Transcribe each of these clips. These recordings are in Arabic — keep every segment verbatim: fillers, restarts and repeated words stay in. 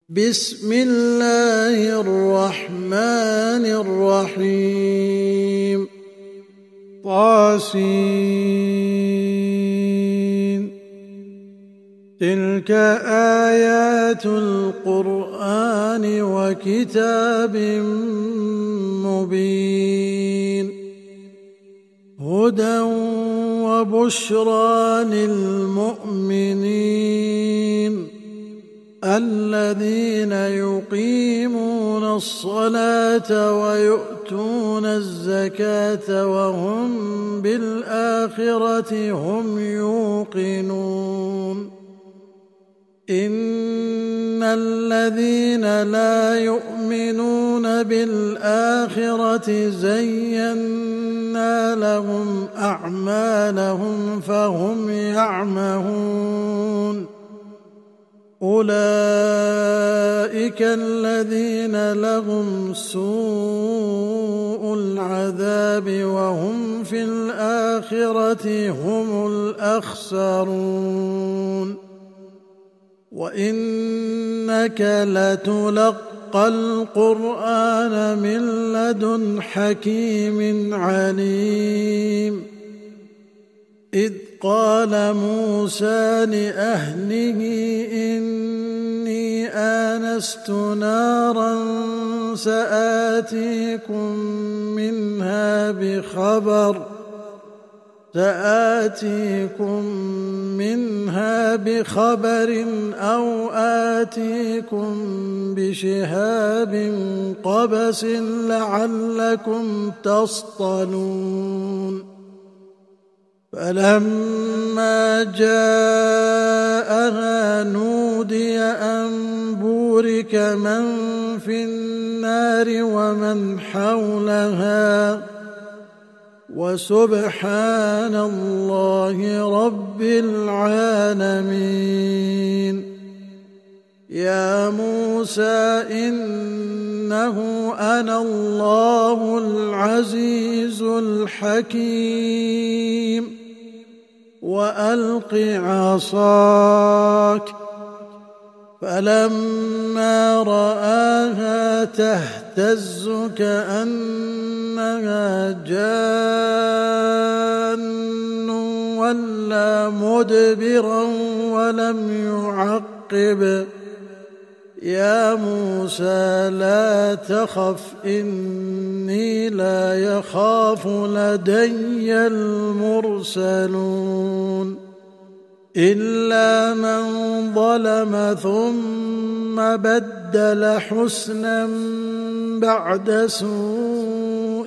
بسم الله الرحمن الرحيم. طاسين. تلك آيات القرآن وكتاب مبين هدى وبشرى للمؤمنين الذين يقيمون الصلاة ويؤتون الزكاة وهم بالآخرة هم يوقنون. إن الذين لا يؤمنون بالآخرة زينا لهم أعمالهم فهم يعمهون. أولئك الذين لهم سوء العذاب وهم في الآخرة هم الأخسرون. وإنك لتلقى القرآن من لدن حكيم عليم. إذ قال موسى لأهله إني آنست نارا سآتيكم منها بخبر سآتيكم منها بخبر أو آتيكم بشهاب قبس لعلكم تصطلون. فلما جاءها نودي أن بورك من في النار ومن حولها وسبحان الله رب العالمين. يا موسى إنه أنا الله العزيز الحكيم. وألق عصاك. فلما رآها تهتز كأنها جان ولا مدبرا ولم يعقب. يا موسى لا تخف إني لا يخاف لدي المرسلون. إلا من ظلم ثم بدل حسنا بعد سوء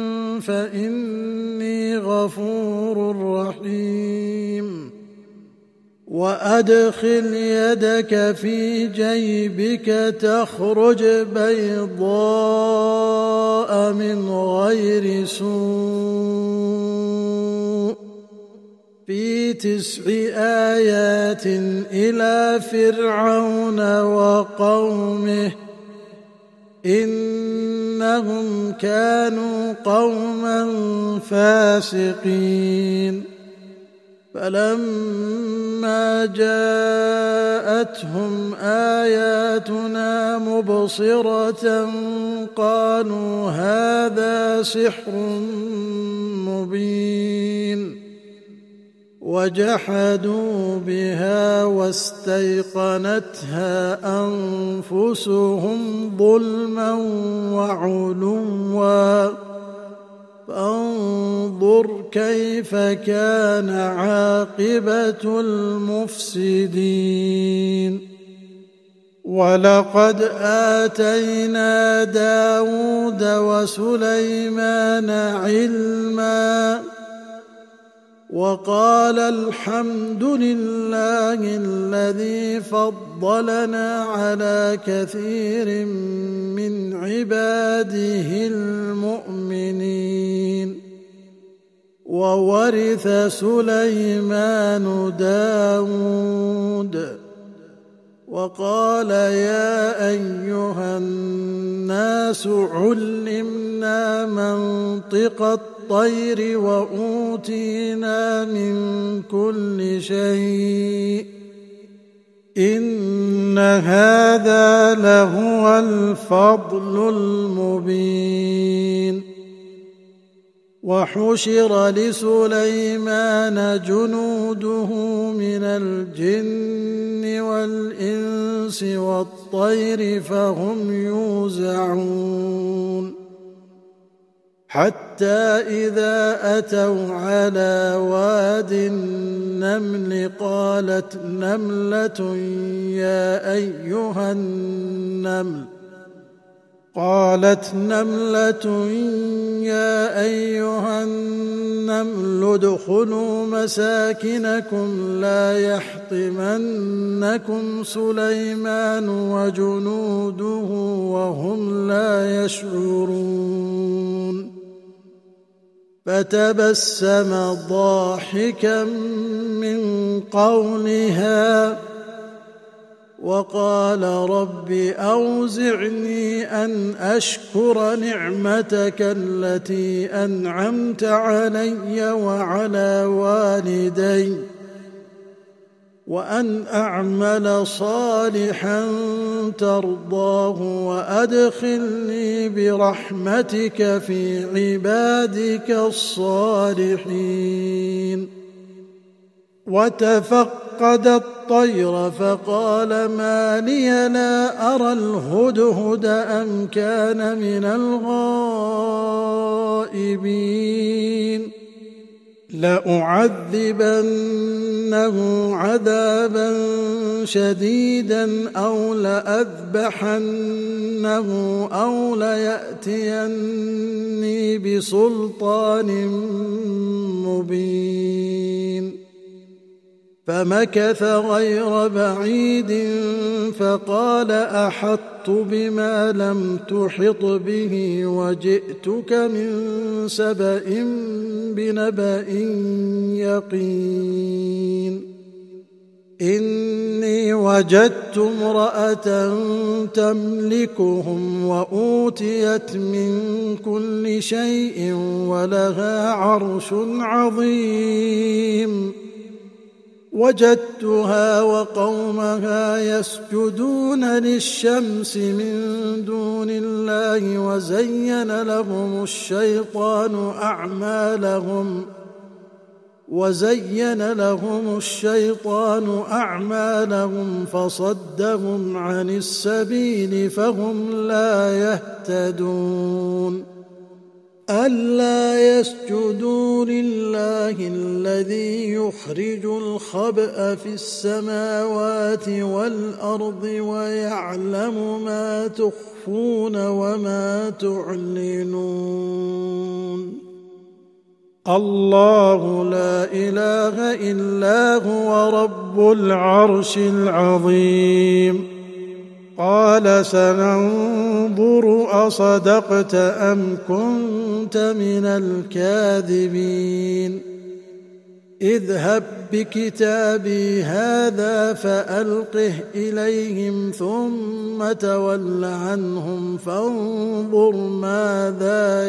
فإني غفور رحيم. وأدخل يدك في جيبك تخرج بيضاء من غير سوء في تسع آيات إلى فرعون وقومه إنهم كانوا قوما فاسقين. فلما جاءتهم آياتنا مبصرة قالوا هذا سحر مبين. وجحدوا بها واستيقنتها أنفسهم ظلما وعلوا فانظر كيف كان عاقبة المفسدين. ولقد آتينا داود وسليمان علما وقال الحمد لله الذي فضلنا على كثير من عباده المؤمنين. وورث سليمان داود وقال يا أيها الناس علمنا منطق الطير وأوتينا من كل شيء إن هذا لهو الفضل المبين وحشر لسليمان جنوده من الجن والإنس والطير فهم يوزعون حتى إذا أتوا على واد النمل قالت نملة يا أيها النمل قالت نملة يا أيها النمل ادخلوا مساكنكم لا يحطمنكم سليمان وجنوده وهم لا يشعرون فتبسم ضاحكا من قولها وقال رب أوزعني أن أشكر نعمتك التي أنعمت علي وعلى والدي وأن أعمل صالحا ترضاه وأدخلني برحمتك في عبادك الصالحين وتفقد الطير فقال ما لي لا أرى الهدهد أم كان من الغائبين لأعذبنه عذابا شديدا أو لأذبحنه أو ليأتيني بسلطان مبين فمكث غير بعيد فقال أحطت بما لم تحط به وجئتك من سبأ بنبأ يقين إني وجدت امرأة تملكهم وأوتيت من كل شيء ولها عرش عظيم وجدتها وقومها يسجدون للشمس من دون الله وزين لهم الشيطان أعمالهم وزين لهم الشيطان أعمالهم فصدهم عن السبيل فهم لا يهتدون ألا يسجدوا لله الذي يخرج الخبأ في السماوات والأرض ويعلم ما تخفون وما تعلنون الله لا إله إلا هو رب العرش العظيم قال سننظر أصدقت أم كنت من الكاذبين اذهب بكتابي هذا فألقه إليهم ثم تول عنهم فانظر ماذا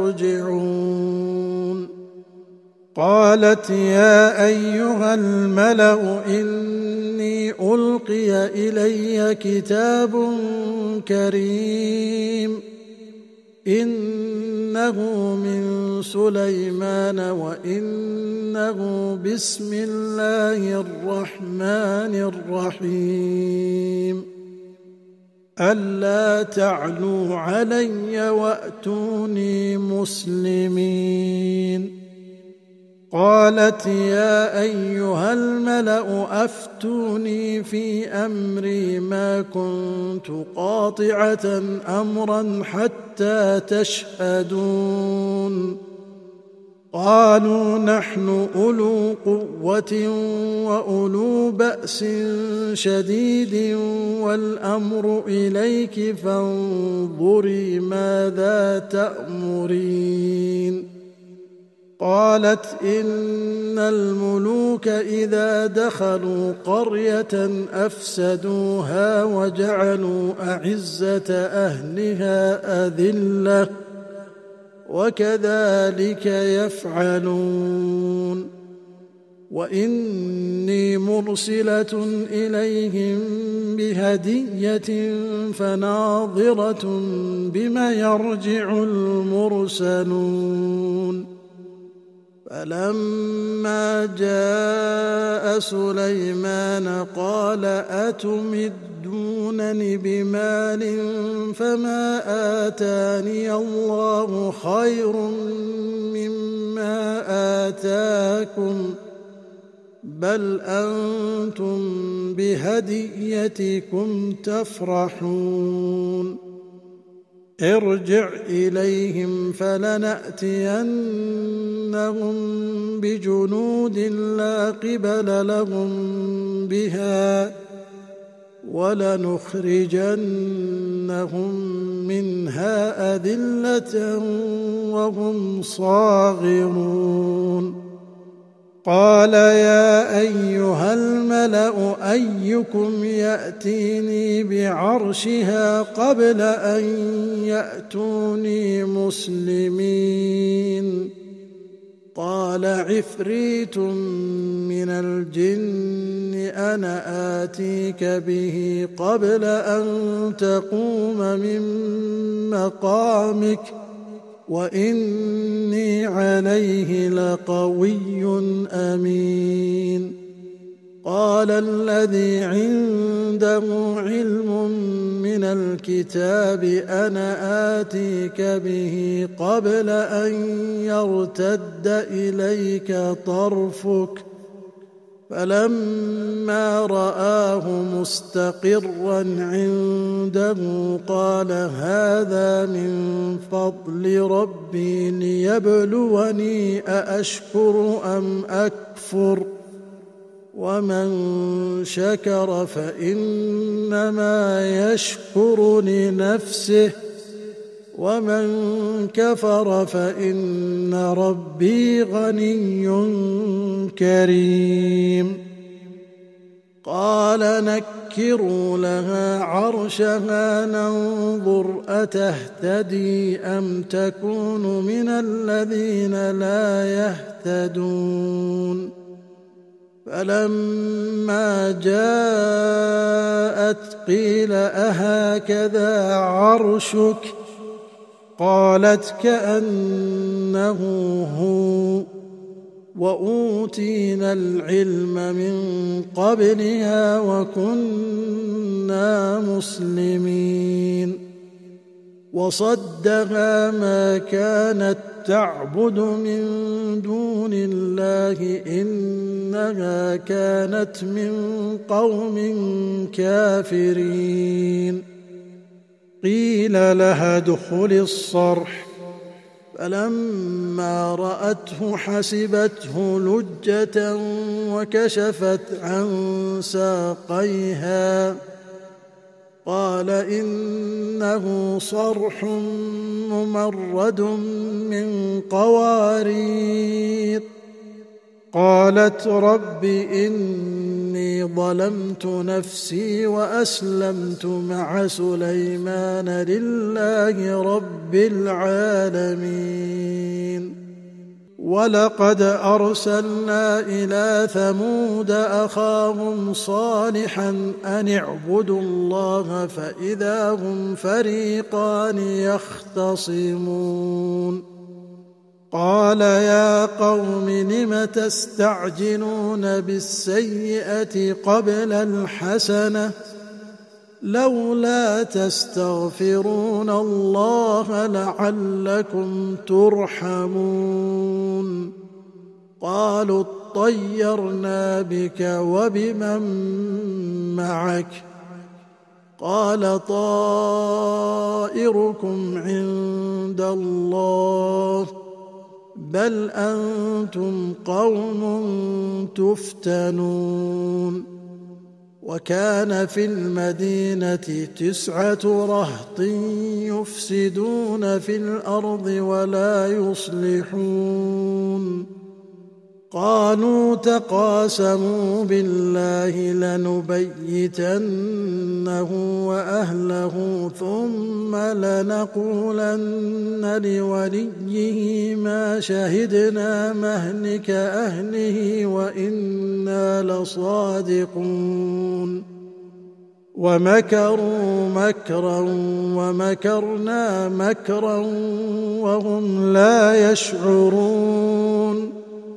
يرجعون قالت يا أيها الملأ إني ألقي إلي كتاب كريم إنه من سليمان وإنه بسم الله الرحمن الرحيم ألا تعلوا علي وأتوني مسلمين قالت يا أيها الملأ أفتوني في أمري ما كنت قاطعة أمرا حتى تشهدون قالوا نحن أولو قوة وأولو بأس شديد والأمر إليك فانظري ماذا تأمرين قالت إن الملوك إذا دخلوا قرية أفسدوها وجعلوا أعزة أهلها أذلة وكذلك يفعلون وإني مرسلة إليهم بهدية فناظرة بما يرجع المرسلون فلما جاء سليمان قال أتمدونني بمال فما آتاني الله خير مما آتاكم بل أنتم بهديتكم تفرحون ارجع إليهم فلنأتينهم بجنود لا قبل لهم بها ولنخرجنهم منها أذلة وهم صاغرون قال يا أيها الملأ أيكم يأتيني بعرشها قبل أن يأتوني مسلمين قال عفريت من الجن أنا آتيك به قبل أن تقوم من مقامك وإني عليه لقوي أمين قال الذي عنده علم من الكتاب أنا آتيك به قبل أن يرتد إليك طرفك فلما رآه مستقرا عنده قال هذا من فضل ربي ليبلوني أأشكر أم أكفر ومن شكر فإنما يشكر لنفسه ومن كفر فإن ربي غني كريم قال نكروا لها عرشها ننظر أتهتدي أم تكون من الذين لا يهتدون فلما جاءت قيل أهكذا عرشك قالت كأنه هو وأوتينا العلم من قبلها وكنا مسلمين وصدها ما كانت تعبد من دون الله إنها كانت من قوم كافرين قيل لها ادخل الصرح فلما رأته حسبته لجة وكشفت عن ساقيها قال إنه صرح ممرد من قوارير قالت رب إني ظلمت نفسي وأسلمت مع سليمان لله رب العالمين ولقد أرسلنا إلى ثمود أخاهم صالحا أن اعبدوا الله فإذا هم فريقان يختصمون قال يا قوم لم تستعجلون بالسيئة قبل الحسنة لولا تستغفرون الله لعلكم ترحمون قالوا اطيرنا بك وبمن معك قال طائركم عند الله بل أنتم قوم تفتنون وكان في المدينة تسعة رهط يفسدون في الأرض ولا يصلحون قالوا تقاسموا بالله لنبيتنه وأهله ثم لنقولن لوليه ما شهدنا مهلك أهله وإنا لصادقون ومكروا مكرا ومكرنا مكرا وهم لا يشعرون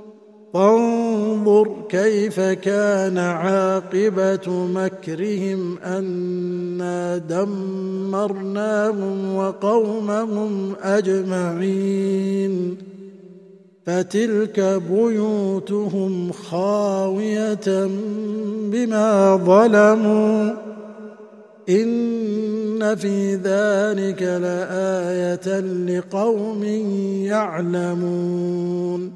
فانظر كيف كان عاقبة مكرهم أنا دمرناهم وقومهم أجمعين فتلك بيوتهم خاوية بما ظلموا إن في ذلك لآية لقوم يعلمون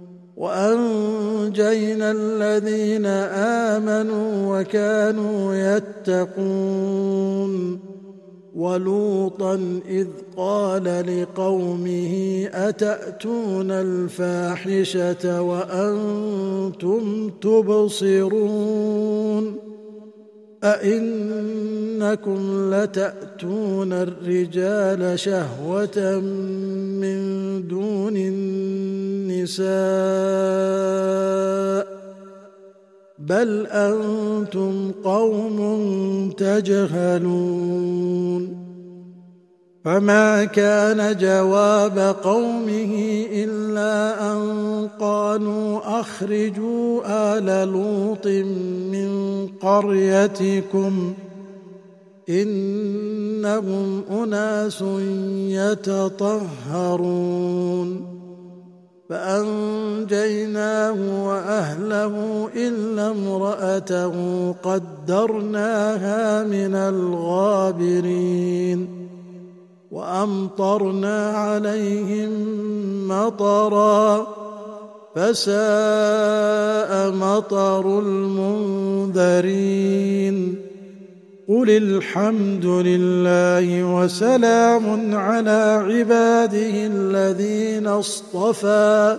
وأنجينا الذين آمنوا وكانوا يتقون ولوطا إذ قال لقومه أتأتون الفاحشة وأنتم تبصرون أئنكم لتأتون الرجال شهوة من دون النساء بل أنتم قوم تجهلون فما كان جواب قومه إلا أن قالوا أخرجوا آل لوط من قريتكم إنهم أناس يتطهرون فأنجيناه وأهله إلا امرأته قدرناها من الغابرين وأمطرنا عليهم مطرا فساء مطر المنذرين قل الحمد لله وسلام على عباده الذين اصطفى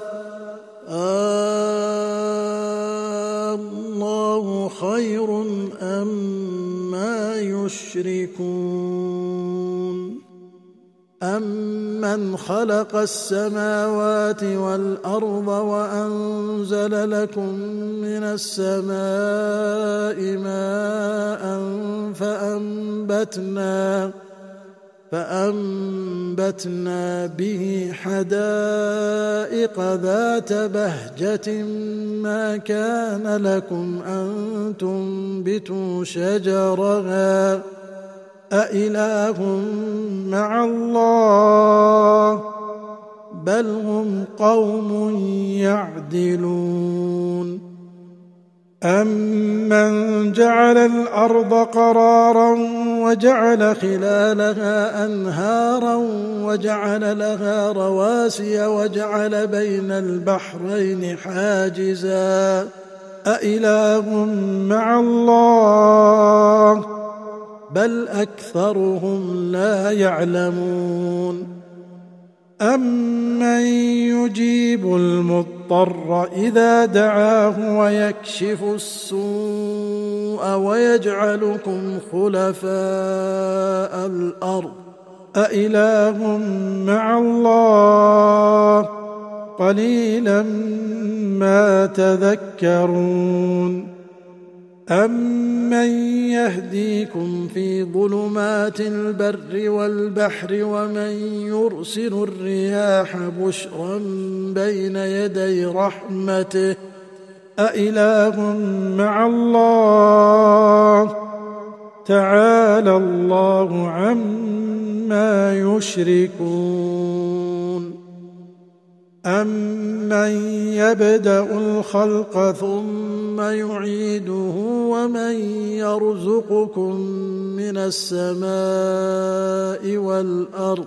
الله خير أما يشركون أمن خلق السماوات والأرض وأنزل لكم من السماء ماء فأنبتنا فأنبتنا به حدائق ذات بهجة ما كان لكم أن تنبتوا شجرها أإله مع الله بل هم قوم يعدلون أمن جعل الأرض قرارا وجعل خلالها أنهارا وجعل لها رواسي وجعل بين البحرين حاجزا أإله مع الله بل أكثرهم لا يعلمون أمن يجيب المضطر إذا دعاه ويكشف السوء ويجعلكم خلفاء الأرض أإله مع الله قليلا ما تذكرون أمن يهديكم في ظلمات البر والبحر ومن يرسل الرياح بشرا بين يدي رحمته أإله مع الله تعالى الله عما يشركون أمن يبدأ الخلق ثم يعيده ومن يرزقكم من السماء والأرض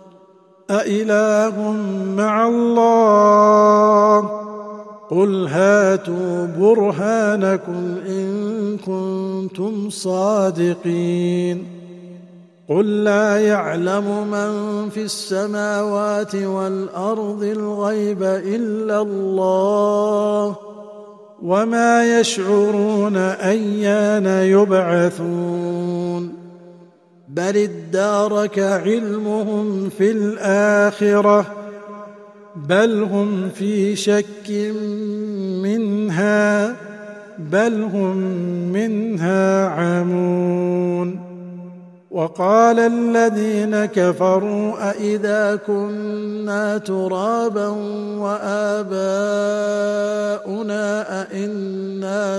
أإله مع الله قل هاتوا برهانكم إن كنتم صادقين قل لا يعلم من في السماوات والأرض الغيب إلا الله وما يشعرون أيان يبعثون بل ادارك علمهم في الآخرة بل هم في شك منها بل هم منها عمون وقال الذين كفروا أئذا كنا ترابا وآباؤنا أئنا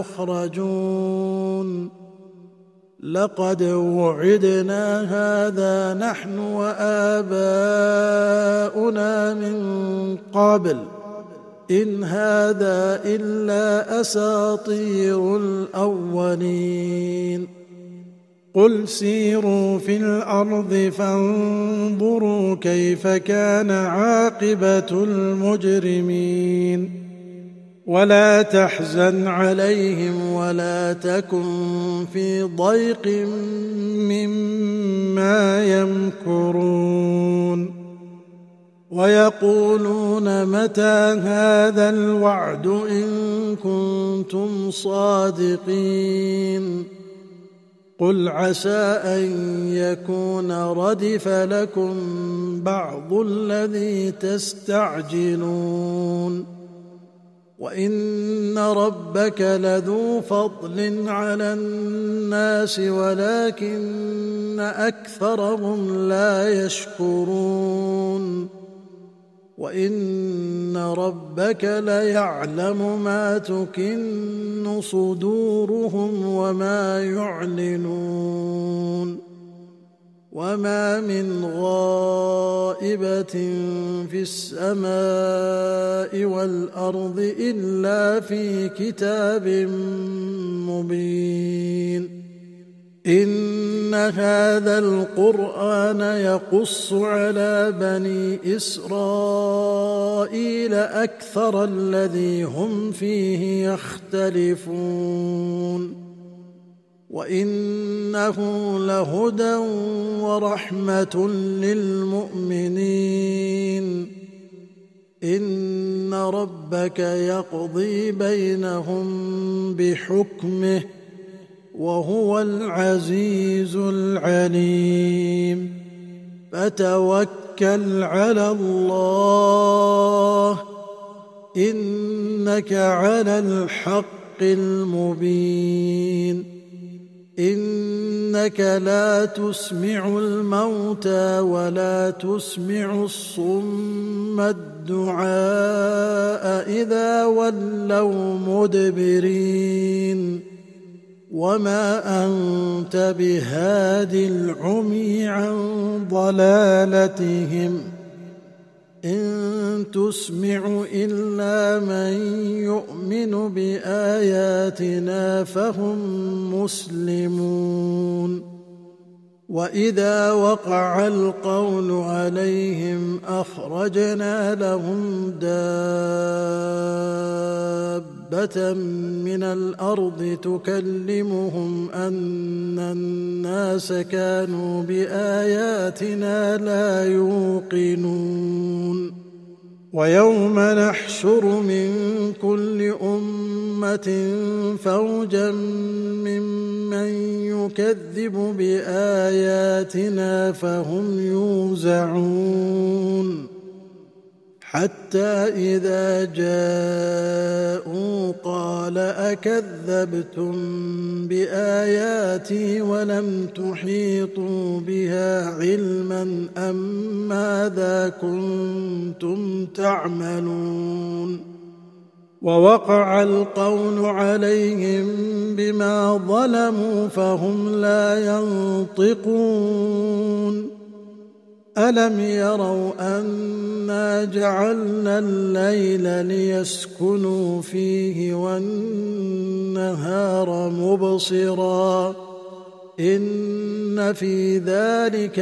لمخرجون لقد وعدنا هذا نحن وآباؤنا من قبل إن هذا إلا أساطير الأولين قل سيروا في الأرض فانظروا كيف كان عاقبة المجرمين ولا تحزن عليهم ولا تكن في ضيق مما يمكرون ويقولون متى هذا الوعد إن كنتم صادقين قل عسى أن يكون ردف لكم بعض الذي تستعجلون وإن ربك لذو فضل على الناس ولكن أكثرهم لا يشكرون وإن ربك ليعلم ما تكن صدورهم وما يعلنون وما من غائبة في السماء والأرض إلا في كتاب مبين إن هذا القرآن يقص على بني إسرائيل أكثر الذي هم فيه يختلفون وإنه لهدى ورحمة للمؤمنين إن ربك يقضي بينهم بحكمه وهو العزيز العليم فتوكل على الله إنك على الحق المبين إنك لا تسمع الموتى ولا تسمع الصم الدعاء إذا ولوا مدبرين وما أنت بهاد العمي عن ضلالتهم إن تسمع إلا من يؤمن بآياتنا فهم مسلمون وإذا وقع القول عليهم أخرجنا لهم دابة من الأرض تكلمهم أن الناس كانوا بآياتنا لا يوقنون ويوم نحشر من كل أمة فوجا ممن يكذب بآياتنا فهم يوزعون حتى إذا جاءوا قال أكذبتم بآياتي ولم تحيطوا بها علما أم ماذا كنتم تعملون ووقع القول عليهم بما ظلموا فهم لا ينطقون ألم يروا أنا جعلنا الليل ليسكنوا فيه والنهار مبصرا إن في ذلك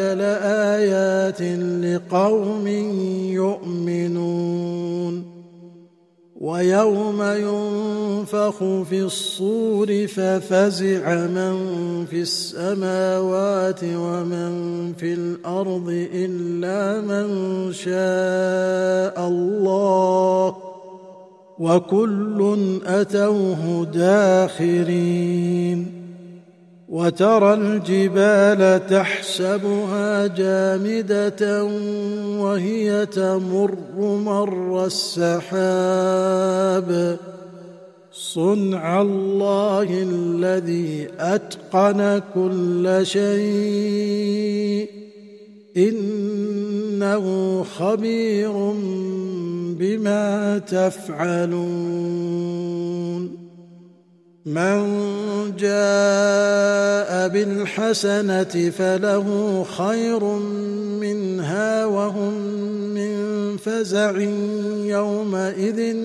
لآيات لقوم يؤمنون ويوم ينفخ في الصور ففزع من في السماوات ومن في الأرض إلا من شاء الله وكل أتوه داخرين وترى الجبال تحسبها جامدة وهي تمر مر السحاب صنع الله الذي أتقن كل شيء إنه خبير بما تفعلون من جاء بالحسنة فله خير منها وهم من فزع يومئذ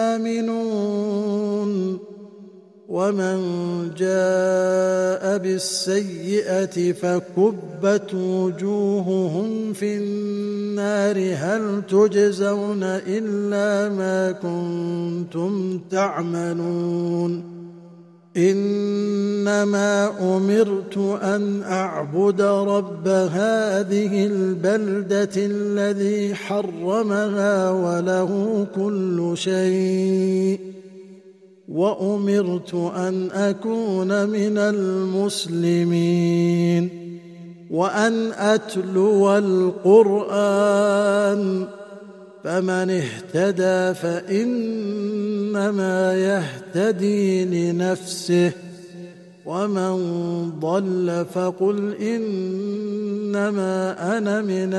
آمنون ومن جاء بالسيئة فكبت وجوههم في النار هل تجزون إلا ما كنتم تعملون إنما أمرت أن أعبد رب هذه البلدة الذي حرمها وله كل شيء وأمرت أن أكون من المسلمين وأن أتلو القرآن فمن اهتدى فإنما يهتدي لنفسه ومن ضل فقل إنما أنا من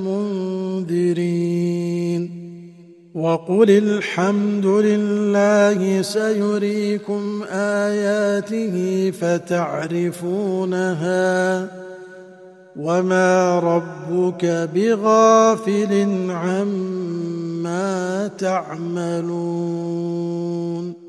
المنذرين وقل الحمد لله سيريكم آياته فتعرفونها وما ربك بغافل عما تعملون